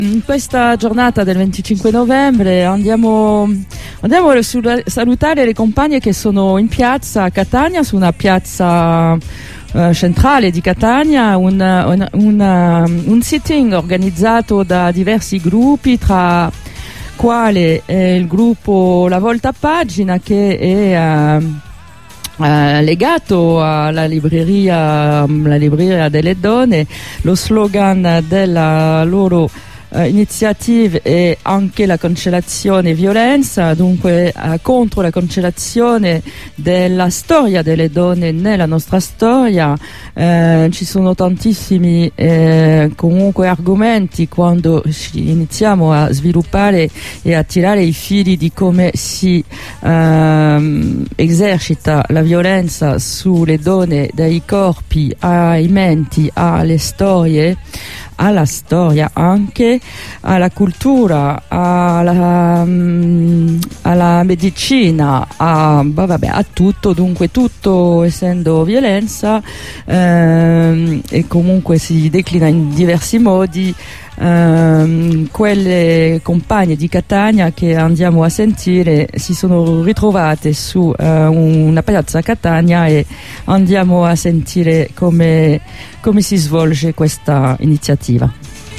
in questa giornata del 25 novembre andiamo a salutare le compagne che sono in piazza a Catania, su una piazza centrale di Catania, un sitting organizzato da diversi gruppi, tra quale il gruppo La Volta Pagina, che è legato alla libreria delle donne. Lo slogan della loro iniziative è anche la cancellazione violenza, dunque contro la cancellazione della storia delle donne nella nostra storia. Ci sono tantissimi comunque argomenti quando iniziamo a sviluppare e a tirare i fili di come si esercita la violenza sulle donne, dai corpi ai menti, alle storie, alla storia, anche alla cultura, alla medicina, a tutto. Dunque tutto essendo violenza, e comunque si declina in diversi modi. Quelle compagne di Catania che andiamo a sentire si sono ritrovate su una piazza a Catania, e andiamo a sentire come si svolge questa iniziativa.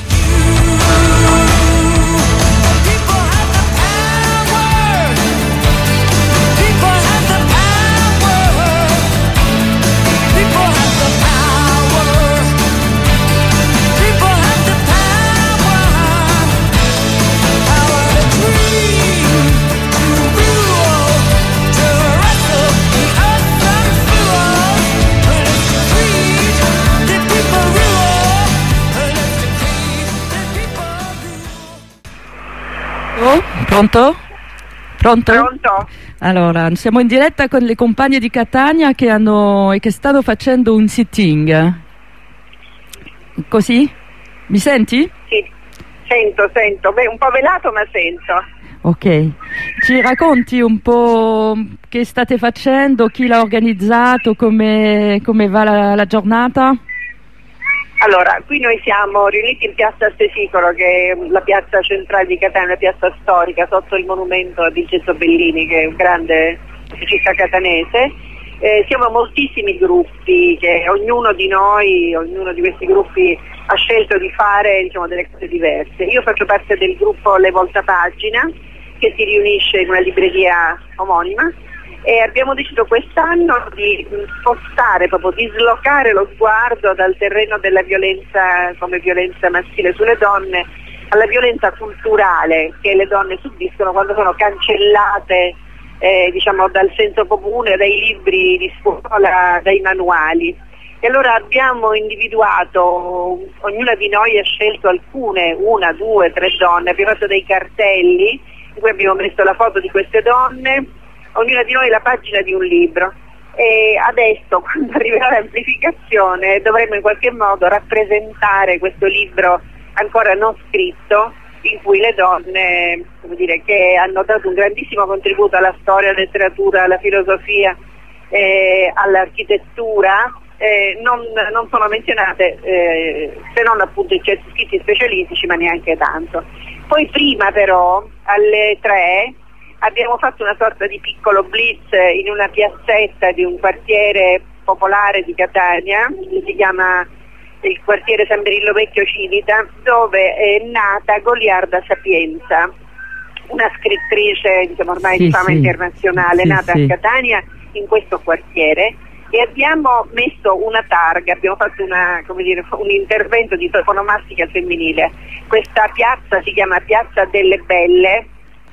Pronto? Pronto? Pronto? Allora, siamo in diretta con le compagne di Catania che stanno facendo un sitting. Così? Mi senti? Sì, sento. Beh, un po' velato, ma sento. Ok. Ci racconti un po' che state facendo, chi l'ha organizzato, come va la giornata? Allora, qui noi siamo riuniti in piazza Stesicolo, che è la piazza centrale di Catania, una piazza storica sotto il monumento a Vincenzo Bellini, che è un grande città catanese. Siamo moltissimi gruppi, che ognuno di questi gruppi ha scelto di fare, diciamo, delle cose diverse. Io faccio parte del gruppo Le Volta Pagina, che si riunisce in una libreria omonima, e abbiamo deciso quest'anno di spostare, proprio dislocare lo sguardo dal terreno della violenza come violenza maschile sulle donne alla violenza culturale che le donne subiscono quando sono cancellate diciamo dal senso comune, dai libri di scuola, dai manuali. E allora abbiamo individuato, ognuna di noi ha scelto alcune, 1, 2, 3 donne, abbiamo fatto dei cartelli in cui abbiamo messo la foto di queste donne, ognuna di noi la pagina di un libro, e adesso, quando arriverà l'amplificazione, dovremo in qualche modo rappresentare questo libro ancora non scritto, in cui le donne, come dire, che hanno dato un grandissimo contributo alla storia, alla letteratura, alla filosofia, all'architettura, non sono menzionate, se non appunto in certi scritti specialistici, ma neanche tanto. Poi prima però, alle 3, abbiamo fatto una sorta di piccolo blitz in una piazzetta di un quartiere popolare di Catania, che si chiama il quartiere San Berillo Vecchio Civita, dove è nata Goliarda Sapienza, una scrittrice, diciamo, ormai di fama internazionale, nata a Catania in questo quartiere, e abbiamo messo una targa, abbiamo fatto un intervento di toponomastica femminile. Questa piazza si chiama Piazza delle Belle,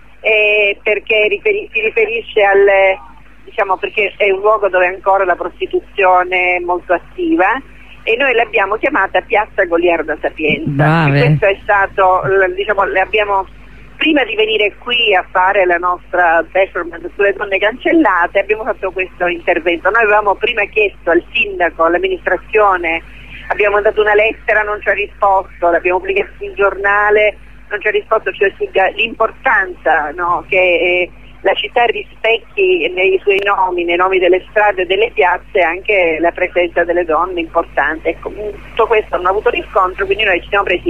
perché si riferisce perché è un luogo dove ancora la prostituzione è molto attiva, e noi l'abbiamo chiamata Piazza Goliarda Sapienza. Questo è stato, prima di venire qui a fare la nostra performance sulle donne cancellate, abbiamo fatto questo intervento. Noi avevamo prima chiesto al sindaco, all'amministrazione, abbiamo mandato una lettera, non ci ha risposto, l'abbiamo pubblicata sul giornale, non ci ha risposto, cioè l'importanza, no, che la città rispecchi nei suoi nomi, nei nomi delle strade e delle piazze, anche la presenza delle donne importante. Ecco, tutto questo non ha avuto riscontro, quindi noi ci siamo presi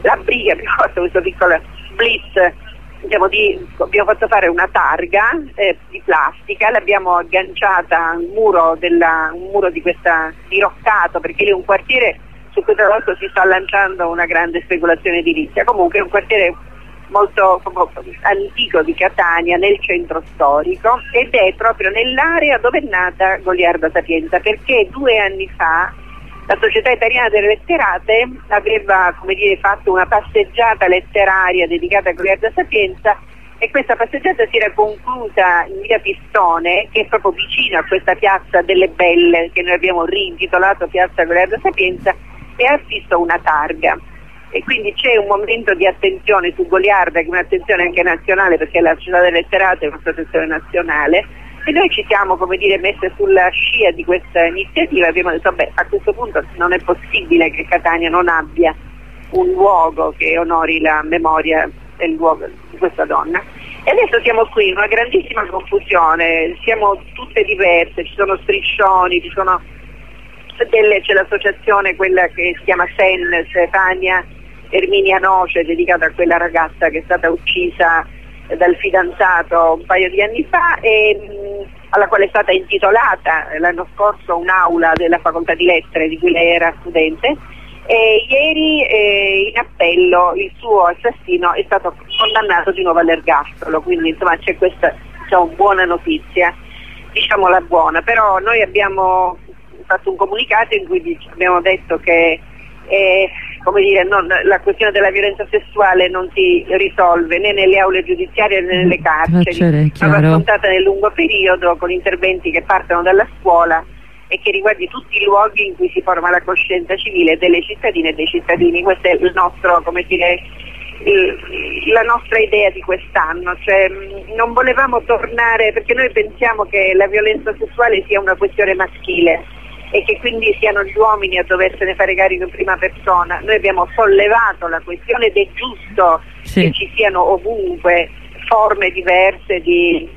la Briga, abbiamo fatto questo piccolo blitz, abbiamo fatto fare una targa di plastica, l'abbiamo agganciata al muro un muro diroccato, perché lì è un quartiere su cui tra l'altro si sta lanciando una grande speculazione edilizia. Comunque è un quartiere molto antico di Catania, nel centro storico, ed è proprio nell'area dove è nata Goliarda Sapienza, perché 2 anni fa la Società Italiana delle Letterate aveva, fatto una passeggiata letteraria dedicata a Goliarda Sapienza, e questa passeggiata si era conclusa in via Pistone, che è proprio vicino a questa piazza delle Belle che noi abbiamo reintitolato Piazza Goliarda Sapienza, e ha visto una targa. E quindi c'è un momento di attenzione su Goliarda, che è un'attenzione anche nazionale, perché la Società delle Letterate è un'associazione nazionale, e noi ci siamo messe sulla scia di questa iniziativa. Abbiamo detto a questo punto non è possibile che Catania non abbia un luogo che onori la memoria del luogo di questa donna, e adesso siamo qui in una grandissima confusione, siamo tutte diverse, ci sono striscioni, c'è l'associazione, quella che si chiama SEN, Stefania Erminia Noce, dedicata a quella ragazza che è stata uccisa dal fidanzato un paio di anni fa, e alla quale è stata intitolata l'anno scorso un'aula della facoltà di lettere di cui lei era studente, e ieri in appello il suo assassino è stato condannato di nuovo all'ergastolo, quindi insomma c'è questa buona notizia, diciamola buona. Però noi abbiamo fatto un comunicato in cui abbiamo detto che la questione della violenza sessuale non si risolve né nelle aule giudiziarie né nelle carceri, ma va affrontata nel lungo periodo con interventi che partono dalla scuola e che riguardi tutti i luoghi in cui si forma la coscienza civile delle cittadine e dei cittadini. Questa è il nostro, la nostra idea di quest'anno, cioè non volevamo tornare, perché noi pensiamo che la violenza sessuale sia una questione maschile e che quindi siano gli uomini a doversene fare carico in prima persona. Noi abbiamo sollevato la questione ed è giusto che ci siano ovunque forme diverse di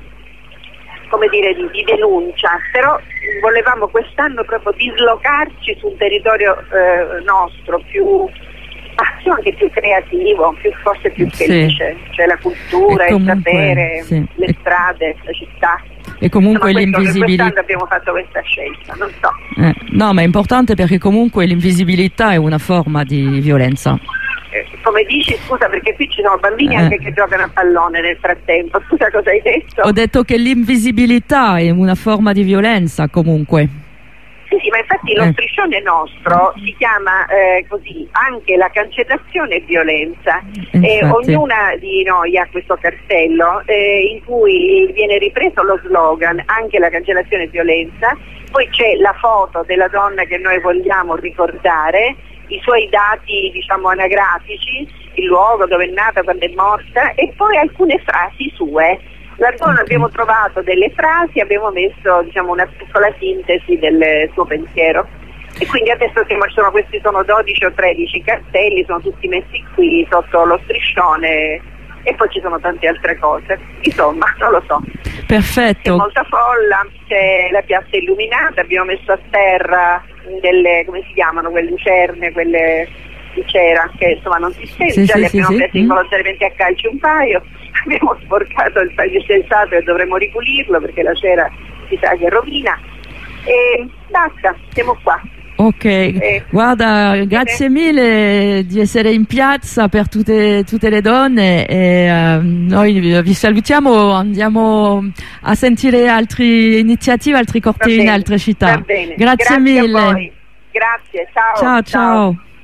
denuncia, però volevamo quest'anno proprio dislocarci su un territorio nostro anche più creativo, forse più felice, cioè la cultura, il sapere, le strade, la città. E comunque l'invisibilità. Quest'anno abbiamo fatto questa scelta, non so. No, ma è importante perché comunque l'invisibilità è una forma di violenza. Come dici, scusa, perché qui ci sono bambini anche che giocano a pallone nel frattempo. Scusa, cosa hai detto? Ho detto che l'invisibilità è una forma di violenza comunque. Sì, ma infatti lo striscione nostro si chiama così, anche la cancellazione e violenza. Ognuna di noi ha questo cartello in cui viene ripreso lo slogan, anche la cancellazione e violenza, poi c'è la foto della donna che noi vogliamo ricordare, i suoi dati anagrafici, il luogo dove è nata, quando è morta, e poi alcune frasi sue. Laddove abbiamo trovato delle frasi, abbiamo messo una piccola sintesi del suo pensiero, e quindi adesso questi sono 12 o 13 cartelli, sono tutti messi qui sotto lo striscione, e poi ci sono tante altre cose, insomma non lo so. Perfetto. C'è molta folla, c'è la piazza illuminata, abbiamo messo a terra delle, come si chiamano, quelle lucerne, quelle di cera, che insomma non si sente, le abbiamo prese involontariamente a calci un paio. Abbiamo sporcato il pavimentato e dovremo ripulirlo perché la cera si sa che rovina, e basta, siamo qua. Ok, guarda, grazie mille di essere in piazza per tutte le donne, e noi vi salutiamo, andiamo a sentire altre iniziative, altri cortei in altre città. Va bene. Grazie mille. A voi. Grazie, ciao. Ciao.